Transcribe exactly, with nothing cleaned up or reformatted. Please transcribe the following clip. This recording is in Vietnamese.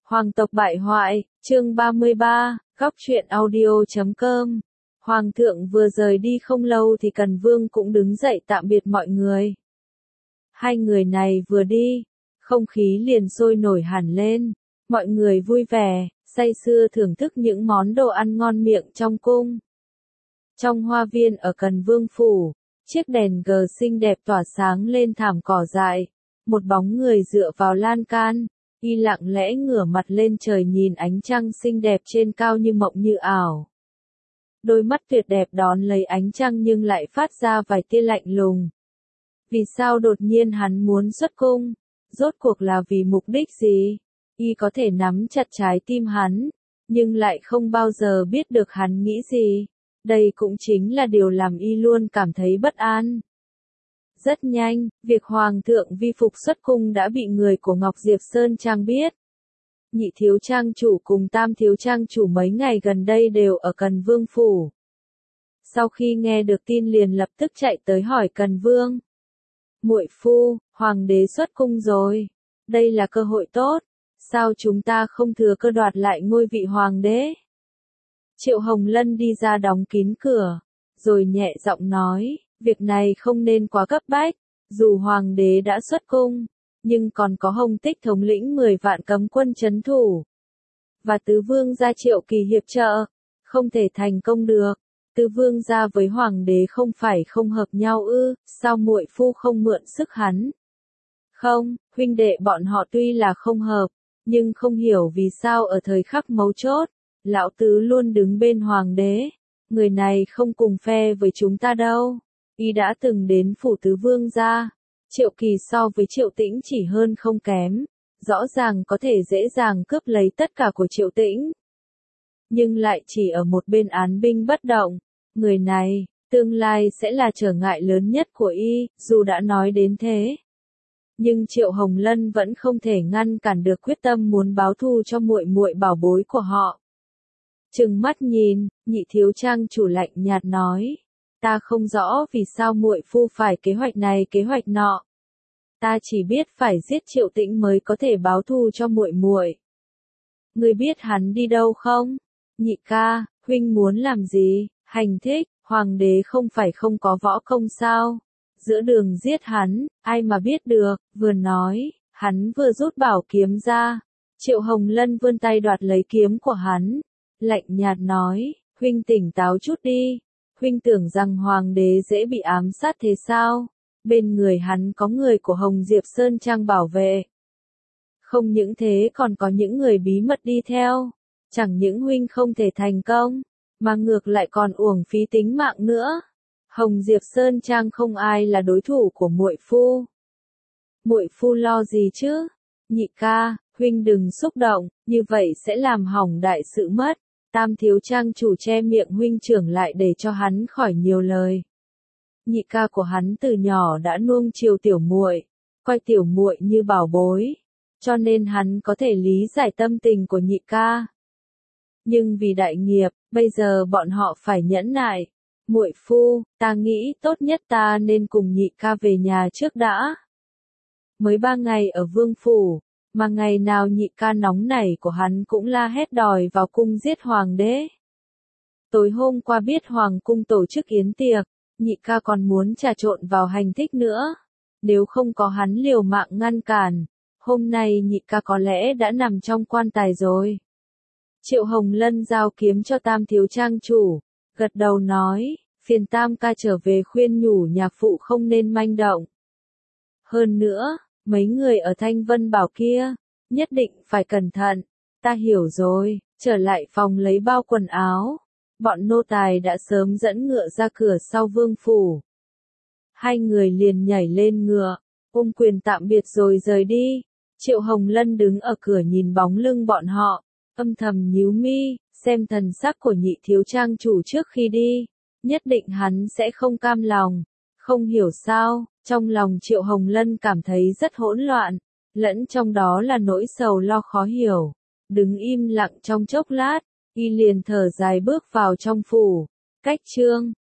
Hoàng tộc bại hoại, chương ba mươi ba, góc truyện audio chấm com. Hoàng thượng vừa rời đi không lâu thì Cần Vương cũng đứng dậy tạm biệt mọi người. Hai người này vừa đi, không khí liền sôi nổi hẳn lên, mọi người vui vẻ, say sưa thưởng thức những món đồ ăn ngon miệng trong cung. Trong hoa viên ở Cần Vương phủ, chiếc đèn gờ xinh đẹp tỏa sáng lên thảm cỏ dại, một bóng người dựa vào lan can, y lặng lẽ ngửa mặt lên trời nhìn ánh trăng xinh đẹp trên cao như mộng như ảo. Đôi mắt tuyệt đẹp đón lấy ánh trăng nhưng lại phát ra vài tia lạnh lùng. Vì sao đột nhiên hắn muốn xuất cung? Rốt cuộc là vì mục đích gì? Y có thể nắm chặt trái tim hắn, nhưng lại không bao giờ biết được hắn nghĩ gì. Đây cũng chính là điều làm y luôn cảm thấy bất an. Rất nhanh, việc Hoàng thượng vi phục xuất cung đã bị người của Ngọc Diệp Sơn Trang biết. Nhị thiếu trang chủ cùng tam thiếu trang chủ mấy ngày gần đây đều ở Cần Vương phủ. Sau khi nghe được tin liền lập tức chạy tới hỏi Cần Vương. Muội phu, Hoàng đế xuất cung rồi. Đây là cơ hội tốt. Sao chúng ta không thừa cơ đoạt lại ngôi vị Hoàng đế? Triệu Hồng Lân đi ra đóng kín cửa, rồi nhẹ giọng nói, việc này không nên quá cấp bách, dù Hoàng đế đã xuất cung, nhưng còn có Hồng Tích thống lĩnh mười vạn cấm quân trấn thủ. Và tứ vương gia Triệu Kỳ hiệp trợ, không thể thành công được. Tứ vương gia với Hoàng đế không phải không hợp nhau ư, sao muội phu không mượn sức hắn? Không, huynh đệ bọn họ tuy là không hợp, nhưng không hiểu vì sao ở thời khắc mấu chốt, lão tứ luôn đứng bên Hoàng đế. Người này không cùng phe với chúng ta đâu. Y đã từng đến phủ tứ vương gia. Triệu Kỳ so với Triệu Tĩnh chỉ hơn không kém. Rõ ràng có thể dễ dàng cướp lấy tất cả của Triệu Tĩnh. Nhưng lại chỉ ở một bên án binh bất động. Người này, tương lai sẽ là trở ngại lớn nhất của y, dù đã nói đến thế. Nhưng Triệu Hồng Lân vẫn không thể ngăn cản được quyết tâm muốn báo thù cho muội muội bảo bối của họ. Trừng mắt nhìn, nhị thiếu trang chủ lạnh nhạt nói, ta không rõ vì sao muội phu phải kế hoạch này kế hoạch nọ. Ta chỉ biết phải giết Triệu Tĩnh mới có thể báo thù cho muội muội. Ngươi biết hắn đi đâu không? Nhị ca, huynh muốn làm gì? Hành thích, Hoàng đế không phải không có võ công sao? Giữa đường giết hắn, ai mà biết được, vừa nói, hắn vừa rút bảo kiếm ra. Triệu Hồng Lân vươn tay đoạt lấy kiếm của hắn. Lạnh nhạt nói, huynh tỉnh táo chút đi, huynh tưởng rằng Hoàng đế dễ bị ám sát thế sao? Bên người hắn có người của Hồng Diệp Sơn Trang bảo vệ. Không những thế còn có những người bí mật đi theo, chẳng những huynh không thể thành công, mà ngược lại còn uổng phí tính mạng nữa. Hồng Diệp Sơn Trang không ai là đối thủ của muội phu. Muội phu lo gì chứ? Nhị ca, huynh đừng xúc động, như vậy sẽ làm hỏng đại sự mất. Tam thiếu trang chủ che miệng huynh trưởng lại để cho hắn khỏi nhiều lời. Nhị ca của hắn từ nhỏ đã nuông chiều tiểu muội, coi tiểu muội như bảo bối, cho nên hắn có thể lý giải tâm tình của nhị ca. Nhưng vì đại nghiệp, bây giờ bọn họ phải nhẫn nại. Muội phu, ta nghĩ tốt nhất ta nên cùng nhị ca về nhà trước đã. Mới ba ngày ở vương phủ, mà ngày nào nhị ca nóng nảy của hắn cũng la hét đòi vào cung giết Hoàng đế. Tối hôm qua biết Hoàng cung tổ chức yến tiệc, nhị ca còn muốn trà trộn vào hành thích nữa. Nếu không có hắn liều mạng ngăn cản, hôm nay nhị ca có lẽ đã nằm trong quan tài rồi. Triệu Hồng Lân giao kiếm cho tam thiếu trang chủ, gật đầu nói, phiền tam ca trở về khuyên nhủ nhạc phụ không nên manh động. Hơn nữa, mấy người ở Thanh Vân Bảo kia, nhất định phải cẩn thận. Ta hiểu rồi, trở lại phòng lấy bao quần áo. Bọn nô tài đã sớm dẫn ngựa ra cửa sau vương phủ. Hai người liền nhảy lên ngựa, ôm quyền tạm biệt rồi rời đi. Triệu Hồng Lân đứng ở cửa nhìn bóng lưng bọn họ, âm thầm nhíu mi, xem thần sắc của nhị thiếu trang chủ trước khi đi. Nhất định hắn sẽ không cam lòng. Không hiểu sao, trong lòng Triệu Hồng Lân cảm thấy rất hỗn loạn, lẫn trong đó là nỗi sầu lo khó hiểu. Đứng im lặng trong chốc lát, y liền thở dài bước vào trong phủ. Cách chương